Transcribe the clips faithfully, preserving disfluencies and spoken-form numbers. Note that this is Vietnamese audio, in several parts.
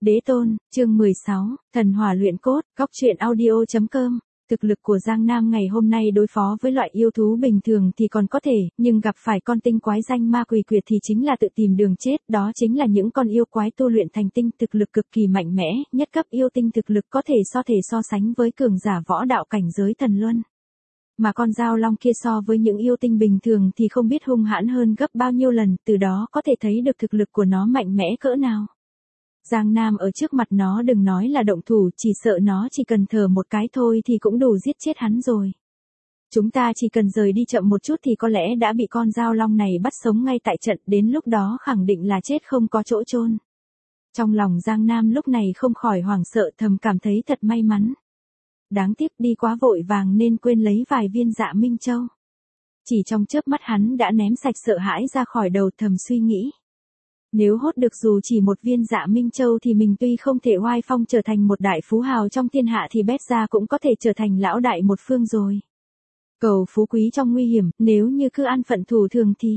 Đế tôn, chương mười sáu, thần hỏa luyện cốt, góc truyện audio.com. Thực lực của Giang Nam ngày hôm nay đối phó với loại yêu thú bình thường thì còn có thể, nhưng gặp phải con tinh quái danh ma quỷ quyệt thì chính là tự tìm đường chết, đó chính là những con yêu quái tu luyện thành tinh thực lực cực kỳ mạnh mẽ, nhất cấp yêu tinh thực lực có thể so thể so sánh với cường giả võ đạo cảnh giới thần luân. Mà con dao long kia so với những yêu tinh bình thường thì không biết hung hãn hơn gấp bao nhiêu lần, từ đó có thể thấy được thực lực của nó mạnh mẽ cỡ nào. Giang Nam ở trước mặt nó đừng nói là động thủ, chỉ sợ nó chỉ cần thở một cái thôi thì cũng đủ giết chết hắn rồi. Chúng ta chỉ cần rời đi chậm một chút thì có lẽ đã bị con dao long này bắt sống ngay tại trận, đến lúc đó khẳng định là chết không có chỗ chôn. Trong lòng Giang Nam lúc này không khỏi hoảng sợ, thầm cảm thấy thật may mắn. Đáng tiếc đi quá vội vàng nên quên lấy vài viên Dạ Minh Châu. Chỉ trong chớp mắt hắn đã ném sạch sợ hãi ra khỏi đầu, thầm suy nghĩ. Nếu hốt được dù chỉ một viên Dạ Minh Châu thì mình tuy không thể oai phong trở thành một đại phú hào trong thiên hạ thì bét ra cũng có thể trở thành lão đại một phương rồi. Cầu phú quý trong nguy hiểm, nếu như cứ an phận thủ thường thì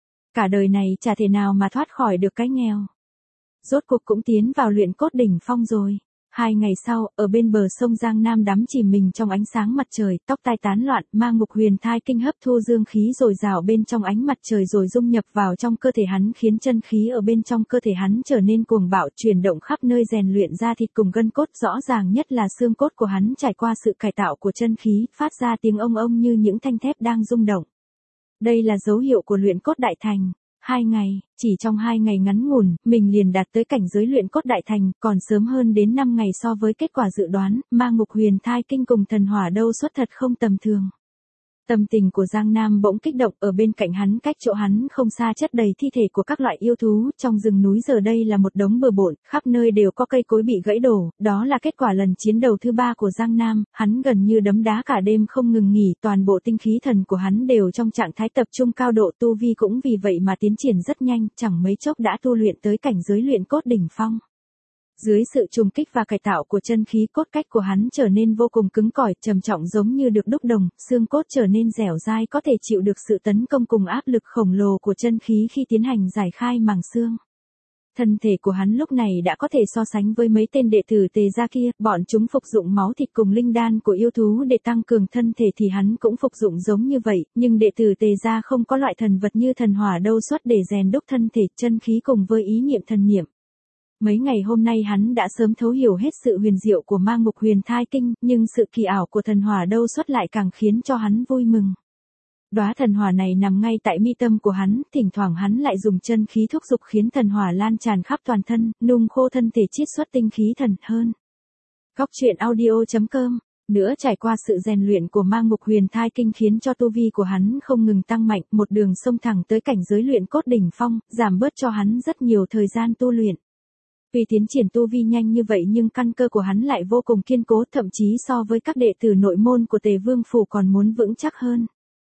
cả đời này chả thể nào mà thoát khỏi được cái nghèo. Rốt cuộc cũng tiến vào luyện cốt đỉnh phong rồi. Hai ngày sau, ở bên bờ sông Giang Nam đắm chìm mình trong ánh sáng mặt trời, tóc tai tán loạn, ma ngục huyền thai kinh hấp thu dương khí dồi dào bên trong ánh mặt trời rồi dung nhập vào trong cơ thể hắn, khiến chân khí ở bên trong cơ thể hắn trở nên cuồng bạo, chuyển động khắp nơi, rèn luyện da thịt cùng gân cốt, rõ ràng nhất là xương cốt của hắn trải qua sự cải tạo của chân khí, phát ra tiếng ông ông như những thanh thép đang rung động. Đây là dấu hiệu của luyện cốt đại thành. Hai ngày, chỉ trong hai ngày ngắn ngủn, mình liền đạt tới cảnh giới luyện cốt đại thành, còn sớm hơn đến năm ngày so với kết quả dự đoán, ma ngục huyền thai kinh cùng thần hỏa đâu xuất thật không tầm thường. Tâm tình của Giang Nam bỗng kích động, ở bên cạnh hắn cách chỗ hắn không xa chất đầy thi thể của các loại yêu thú, trong rừng núi giờ đây là một đống bừa bộn, khắp nơi đều có cây cối bị gãy đổ, đó là kết quả lần chiến đầu thứ ba của Giang Nam, hắn gần như đấm đá cả đêm không ngừng nghỉ, toàn bộ tinh khí thần của hắn đều trong trạng thái tập trung cao độ, tu vi cũng vì vậy mà tiến triển rất nhanh, chẳng mấy chốc đã tu luyện tới cảnh giới luyện cốt đỉnh phong. Dưới sự trùng kích và cải tạo của chân khí, cốt cách của hắn trở nên vô cùng cứng cỏi, trầm trọng giống như được đúc đồng, xương cốt trở nên dẻo dai có thể chịu được sự tấn công cùng áp lực khổng lồ của chân khí khi tiến hành giải khai màng xương. Thân thể của hắn lúc này đã có thể so sánh với mấy tên đệ tử Tề gia kia, bọn chúng phục dụng máu thịt cùng linh đan của yêu thú để tăng cường thân thể thì hắn cũng phục dụng giống như vậy, nhưng đệ tử Tề gia không có loại thần vật như thần hỏa đâu xuất để rèn đúc thân thể, chân khí cùng với ý niệm thần niệm. Mấy ngày hôm nay hắn đã sớm thấu hiểu hết sự huyền diệu của ma ngục huyền thai kinh, nhưng sự kỳ ảo của thần hỏa đâu xuất lại càng khiến cho hắn vui mừng. Đóa thần hỏa này nằm ngay tại mi tâm của hắn, thỉnh thoảng hắn lại dùng chân khí thúc giục khiến thần hỏa lan tràn khắp toàn thân, nung khô thân thể, chiết xuất tinh khí thần hơn. Góc truyện audio.com. Nữa trải qua sự rèn luyện của ma ngục huyền thai kinh khiến cho tu vi của hắn không ngừng tăng mạnh, một đường xông thẳng tới cảnh giới luyện cốt đỉnh phong, giảm bớt cho hắn rất nhiều thời gian tu luyện. Vì tiến triển tu vi nhanh như vậy nhưng căn cơ của hắn lại vô cùng kiên cố, thậm chí so với các đệ tử nội môn của Tề Vương phủ còn muốn vững chắc hơn.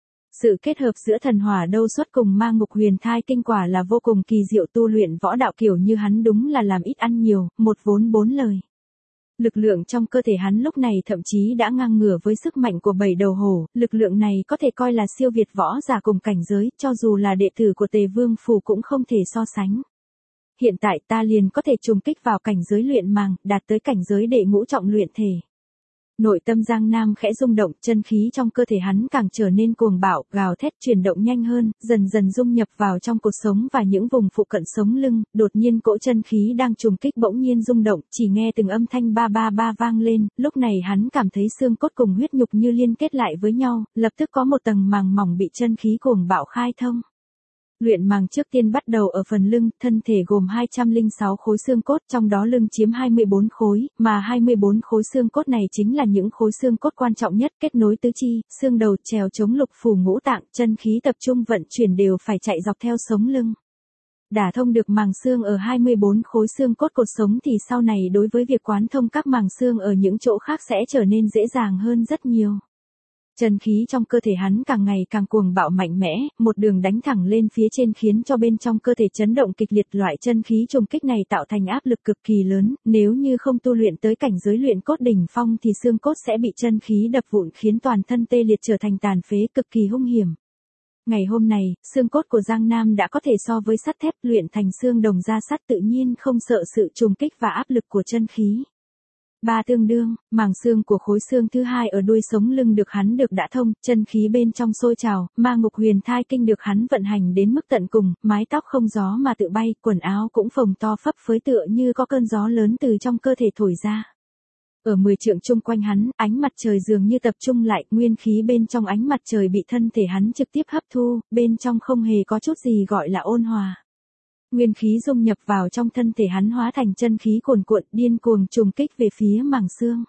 Sự kết hợp giữa thần hỏa đâu xuất cùng ma ngục huyền thai kinh quả là vô cùng kỳ diệu, tu luyện võ đạo kiểu như hắn đúng là làm ít ăn nhiều, một vốn bốn lời. Lực lượng trong cơ thể hắn lúc này thậm chí đã ngang ngửa với sức mạnh của bảy đầu hổ, lực lượng này có thể coi là siêu việt võ giả cùng cảnh giới, cho dù là đệ tử của Tề Vương phủ cũng không thể so sánh. Hiện tại ta liền có thể trùng kích vào cảnh giới luyện màng, đạt tới cảnh giới đệ ngũ trọng luyện thể. Nội tâm Giang Nam khẽ rung động, chân khí trong cơ thể hắn càng trở nên cuồng bạo, gào thét chuyển động nhanh hơn, dần dần dung nhập vào trong cột sống và những vùng phụ cận sống lưng, đột nhiên cỗ chân khí đang trùng kích bỗng nhiên rung động, chỉ nghe từng âm thanh ba ba ba vang lên, lúc này hắn cảm thấy xương cốt cùng huyết nhục như liên kết lại với nhau, lập tức có một tầng màng mỏng bị chân khí cuồng bạo khai thông. Luyện màng trước tiên bắt đầu ở phần lưng, thân thể gồm hai trăm lẻ sáu khối xương cốt, trong đó lưng chiếm hai mươi bốn khối, mà hai mươi bốn khối xương cốt này chính là những khối xương cốt quan trọng nhất, kết nối tứ chi, xương đầu, trèo chống lục phủ ngũ tạng, chân khí tập trung vận chuyển đều phải chạy dọc theo sống lưng. Đả thông được màng xương ở hai mươi bốn khối xương cốt cột sống thì sau này đối với việc quán thông các màng xương ở những chỗ khác sẽ trở nên dễ dàng hơn rất nhiều. Chân khí trong cơ thể hắn càng ngày càng cuồng bạo mạnh mẽ, một đường đánh thẳng lên phía trên khiến cho bên trong cơ thể chấn động kịch liệt, loại chân khí trùng kích này tạo thành áp lực cực kỳ lớn, nếu như không tu luyện tới cảnh giới luyện cốt đỉnh phong thì xương cốt sẽ bị chân khí đập vụn khiến toàn thân tê liệt trở thành tàn phế, cực kỳ hung hiểm. Ngày hôm này, xương cốt của Giang Nam đã có thể so với sắt thép luyện thành xương đồng da sắt tự nhiên không sợ sự trùng kích và áp lực của chân khí. Ba tương đương, màng xương của khối xương thứ hai ở đuôi sống lưng được hắn được đã thông, chân khí bên trong sôi trào, ma ngục huyền thai kinh được hắn vận hành đến mức tận cùng, mái tóc không gió mà tự bay, quần áo cũng phồng to phấp phới tựa như có cơn gió lớn từ trong cơ thể thổi ra. Ở mười trượng chung quanh hắn, ánh mặt trời dường như tập trung lại, nguyên khí bên trong ánh mặt trời bị thân thể hắn trực tiếp hấp thu, bên trong không hề có chút gì gọi là ôn hòa. Nguyên khí dung nhập vào trong thân thể hắn hóa thành chân khí cuồn cuộn điên cuồng trùng kích về phía màng xương.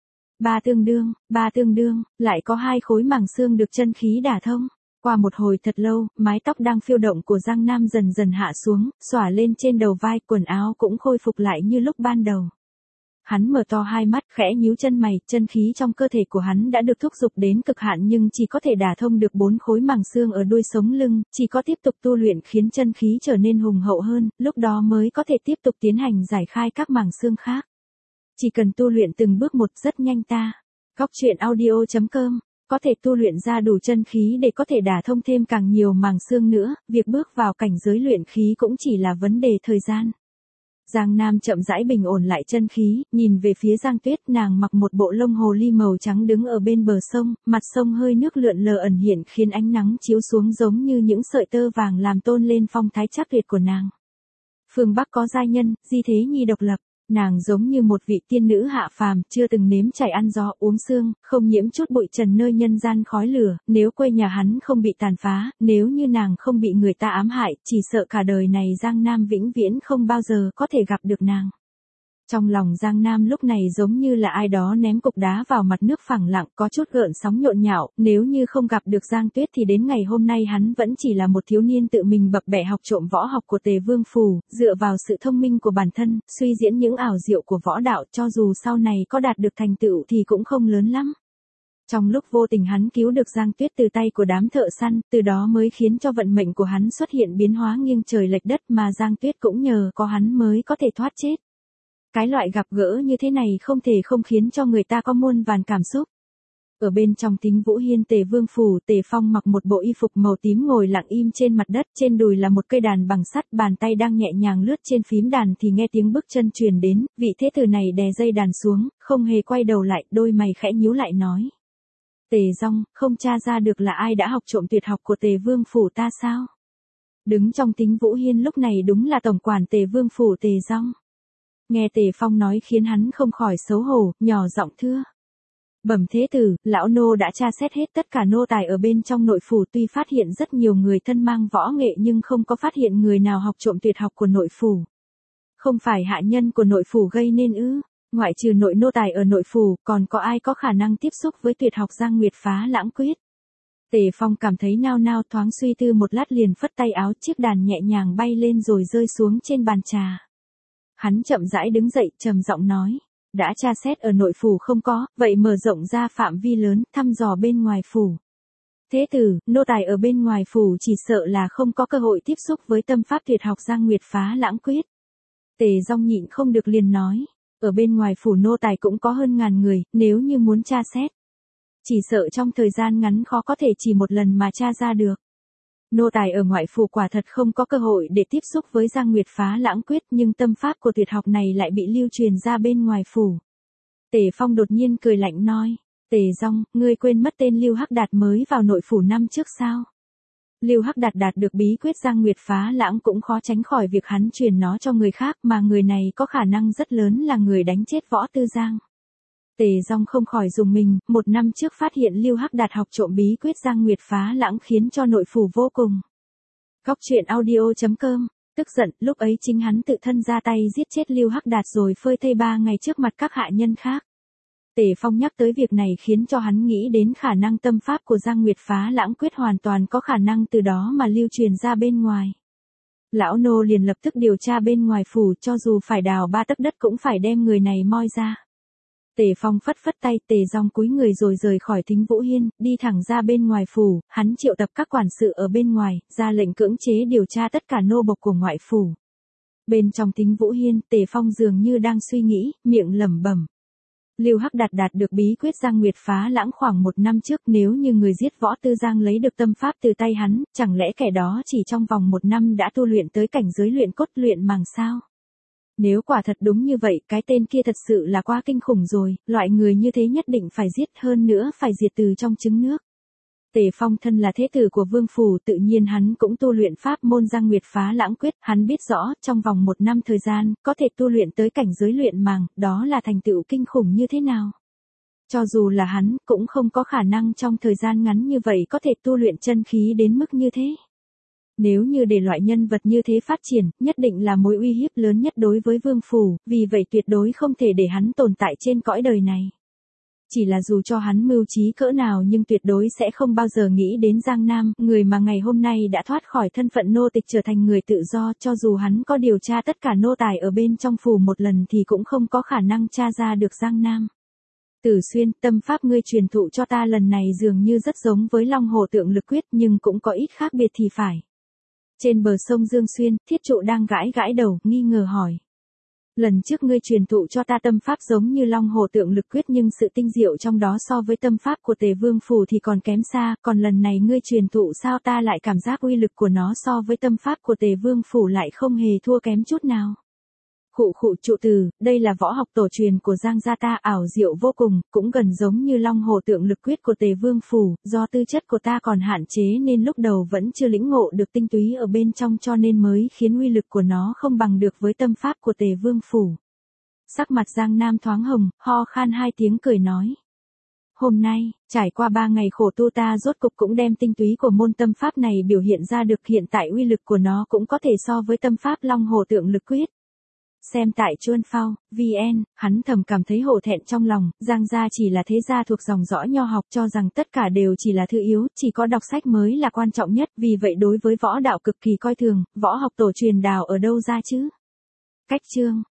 Ba tương đương, ba tương đương, lại có hai khối màng xương được chân khí đả thông. Qua một hồi thật lâu, mái tóc đang phiêu động của Giang Nam dần dần hạ xuống, xõa lên trên đầu vai, quần áo cũng khôi phục lại như lúc ban đầu. Hắn mở to hai mắt, khẽ nhíu chân mày, chân khí trong cơ thể của hắn đã được thúc giục đến cực hạn nhưng chỉ có thể đả thông được bốn khối màng xương ở đuôi sống lưng, chỉ có tiếp tục tu luyện khiến chân khí trở nên hùng hậu hơn, lúc đó mới có thể tiếp tục tiến hành giải khai các màng xương khác. Chỉ cần tu luyện từng bước một rất nhanh ta. Góc truyện audio chấm com, có thể tu luyện ra đủ chân khí để có thể đả thông thêm càng nhiều màng xương nữa, việc bước vào cảnh giới luyện khí cũng chỉ là vấn đề thời gian. Giang Nam chậm rãi bình ổn lại chân khí, nhìn về phía Giang Tuyết, nàng mặc một bộ lông hồ ly màu trắng đứng ở bên bờ sông, mặt sông hơi nước lượn lờ ẩn hiện khiến ánh nắng chiếu xuống giống như những sợi tơ vàng làm tôn lên phong thái chắc tuyệt của nàng. Phương Bắc có giai nhân, Di Thế Nhi độc lập, nàng giống như một vị tiên nữ hạ phàm, chưa từng nếm trải ăn gió uống sương, không nhiễm chút bụi trần nơi nhân gian khói lửa, nếu quê nhà hắn không bị tàn phá, nếu như nàng không bị người ta ám hại, chỉ sợ cả đời này Giang Nam vĩnh viễn không bao giờ có thể gặp được nàng. Trong lòng Giang Nam lúc này giống như là ai đó ném cục đá vào mặt nước phẳng lặng, có chút gợn sóng nhộn nhạo, nếu như không gặp được Giang Tuyết thì đến ngày hôm nay hắn vẫn chỉ là một thiếu niên tự mình bập bẹ học trộm võ học của Tề Vương Phủ, dựa vào sự thông minh của bản thân, suy diễn những ảo diệu của võ đạo, cho dù sau này có đạt được thành tựu thì cũng không lớn lắm. Trong lúc vô tình hắn cứu được Giang Tuyết từ tay của đám thợ săn, từ đó mới khiến cho vận mệnh của hắn xuất hiện biến hóa nghiêng trời lệch đất mà Giang Tuyết cũng nhờ có hắn mới có thể thoát chết. Cái loại gặp gỡ như thế này không thể không khiến cho người ta có muôn vàn cảm xúc. Ở bên trong Thính Vũ Hiên Tề Vương Phủ, Tề Phong mặc một bộ y phục màu tím ngồi lặng im trên mặt đất, trên đùi là một cây đàn bằng sắt, bàn tay đang nhẹ nhàng lướt trên phím đàn thì nghe tiếng bước chân truyền đến, vị thế tử này đè dây đàn xuống, không hề quay đầu lại, đôi mày khẽ nhíu lại nói. Tề Dong, không tra ra được là ai đã học trộm tuyệt học của Tề Vương Phủ ta sao? Đứng trong Thính Vũ Hiên lúc này đúng là tổng quản Tề Vương Phủ Tề Dong. Nghe Tề Phong nói khiến hắn không khỏi xấu hổ, nhỏ giọng thưa. Bẩm thế tử, lão nô đã tra xét hết tất cả nô tài ở bên trong nội phủ, tuy phát hiện rất nhiều người thân mang võ nghệ nhưng không có phát hiện người nào học trộm tuyệt học của nội phủ. Không phải hạ nhân của nội phủ gây nên ư? Ngoại trừ nội nô tài ở nội phủ, còn có ai có khả năng tiếp xúc với tuyệt học Giang Nguyệt Phá Lãng Quyết? Tề Phong cảm thấy nao nao, thoáng suy tư một lát liền phất tay áo, chiếc đàn nhẹ nhàng bay lên rồi rơi xuống trên bàn trà. Hắn chậm rãi đứng dậy, trầm giọng nói, đã tra xét ở nội phủ không có, vậy mở rộng ra phạm vi lớn, thăm dò bên ngoài phủ. Thế tử, nô tài ở bên ngoài phủ chỉ sợ là không có cơ hội tiếp xúc với tâm pháp tuyệt học Giang Nguyệt Phá Lãng Quyết. Tề Dong nhịn không được liền nói, ở bên ngoài phủ nô tài cũng có hơn ngàn người, nếu như muốn tra xét, chỉ sợ trong thời gian ngắn khó có thể chỉ một lần mà tra ra được. Nô tài ở ngoại phủ quả thật không có cơ hội để tiếp xúc với Giang Nguyệt Phá Lãng Quyết, nhưng tâm pháp của tuyệt học này lại bị lưu truyền ra bên ngoài phủ. Tề Phong đột nhiên cười lạnh nói, Tề Dong, ngươi quên mất tên Lưu Hắc Đạt mới vào nội phủ năm trước sao? Lưu Hắc Đạt đạt được bí quyết Giang Nguyệt Phá Lãng cũng khó tránh khỏi việc hắn truyền nó cho người khác, mà người này có khả năng rất lớn là người đánh chết Võ Tư Giang. Tề Dong không khỏi dùng mình, một năm trước phát hiện Lưu Hắc Đạt học trộm bí quyết Giang Nguyệt Phá Lãng khiến cho nội phủ vô cùng. Góc truyện audio chấm com, tức giận, lúc ấy chính hắn tự thân ra tay giết chết Lưu Hắc Đạt rồi phơi thây ba ngày trước mặt các hạ nhân khác. Tề Phong nhắc tới việc này khiến cho hắn nghĩ đến khả năng tâm pháp của Giang Nguyệt Phá Lãng Quyết hoàn toàn có khả năng từ đó mà lưu truyền ra bên ngoài. Lão nô liền lập tức điều tra bên ngoài phủ, cho dù phải đào ba tấc đất cũng phải đem người này moi ra. Tề Phong phất phất tay, Tề Dong cúi người rồi rời khỏi Thính Vũ Hiên, đi thẳng ra bên ngoài phủ, hắn triệu tập các quản sự ở bên ngoài, ra lệnh cưỡng chế điều tra tất cả nô bộc của ngoại phủ. Bên trong Thính Vũ Hiên, Tề Phong dường như đang suy nghĩ, miệng lẩm bẩm. Lưu Hắc Đạt đạt được bí quyết Giang Nguyệt phá lãng khoảng một năm trước, nếu như người giết Võ Tư Giang lấy được tâm pháp từ tay hắn, chẳng lẽ kẻ đó chỉ trong vòng một năm đã tu luyện tới cảnh giới luyện cốt luyện màng sao? Nếu quả thật đúng như vậy, cái tên kia thật sự là quá kinh khủng rồi, loại người như thế nhất định phải giết, hơn nữa phải diệt từ trong trứng nước. Tề Phong thân là thế tử của Vương Phủ, tự nhiên hắn cũng tu luyện pháp môn Giang Nguyệt phá lãng quyết, hắn biết rõ, trong vòng một năm thời gian, có thể tu luyện tới cảnh giới luyện màng, đó là thành tựu kinh khủng như thế nào. Cho dù là hắn, cũng không có khả năng trong thời gian ngắn như vậy có thể tu luyện chân khí đến mức như thế. Nếu như để loại nhân vật như thế phát triển, nhất định là mối uy hiếp lớn nhất đối với Vương Phủ, vì vậy tuyệt đối không thể để hắn tồn tại trên cõi đời này. Chỉ là dù cho hắn mưu trí cỡ nào nhưng tuyệt đối sẽ không bao giờ nghĩ đến Giang Nam, người mà ngày hôm nay đã thoát khỏi thân phận nô tịch trở thành người tự do, cho dù hắn có điều tra tất cả nô tài ở bên trong phủ một lần thì cũng không có khả năng tra ra được Giang Nam. Tử Xuyên, tâm pháp ngươi truyền thụ cho ta lần này dường như rất giống với Long Hồ Tượng Lực Quyết nhưng cũng có ít khác biệt thì phải. Trên bờ sông Dương Xuyên, Thiết Trụ đang gãi gãi đầu, nghi ngờ hỏi. Lần trước ngươi truyền thụ cho ta tâm pháp giống như Long Hồ Tượng Lực Quyết nhưng sự tinh diệu trong đó so với tâm pháp của Tề Vương Phủ thì còn kém xa, còn lần này ngươi truyền thụ sao ta lại cảm giác uy lực của nó so với tâm pháp của Tề Vương Phủ lại không hề thua kém chút nào. Khụ khụ trụ từ, đây là võ học tổ truyền của Giang gia ta, ảo diệu vô cùng, cũng gần giống như Long Hồ Tượng Lực Quyết của Tề Vương Phủ, do tư chất của ta còn hạn chế nên lúc đầu vẫn chưa lĩnh ngộ được tinh túy ở bên trong cho nên mới khiến uy lực của nó không bằng được với tâm pháp của Tề Vương Phủ. Sắc mặt Giang Nam thoáng hồng, ho khan hai tiếng cười nói. Hôm nay, trải qua ba ngày khổ tu ta rốt cục cũng đem tinh túy của môn tâm pháp này biểu hiện ra được, hiện tại uy lực của nó cũng có thể so với tâm pháp Long Hồ Tượng Lực Quyết. Xem tại Chuân Phao, vê en, hắn thầm cảm thấy hổ thẹn trong lòng, Giang gia chỉ là thế gia thuộc dòng dõi nho học cho rằng tất cả đều chỉ là thứ yếu, chỉ có đọc sách mới là quan trọng nhất, vì vậy đối với võ đạo cực kỳ coi thường, võ học tổ truyền đào ở đâu ra chứ? Cách chương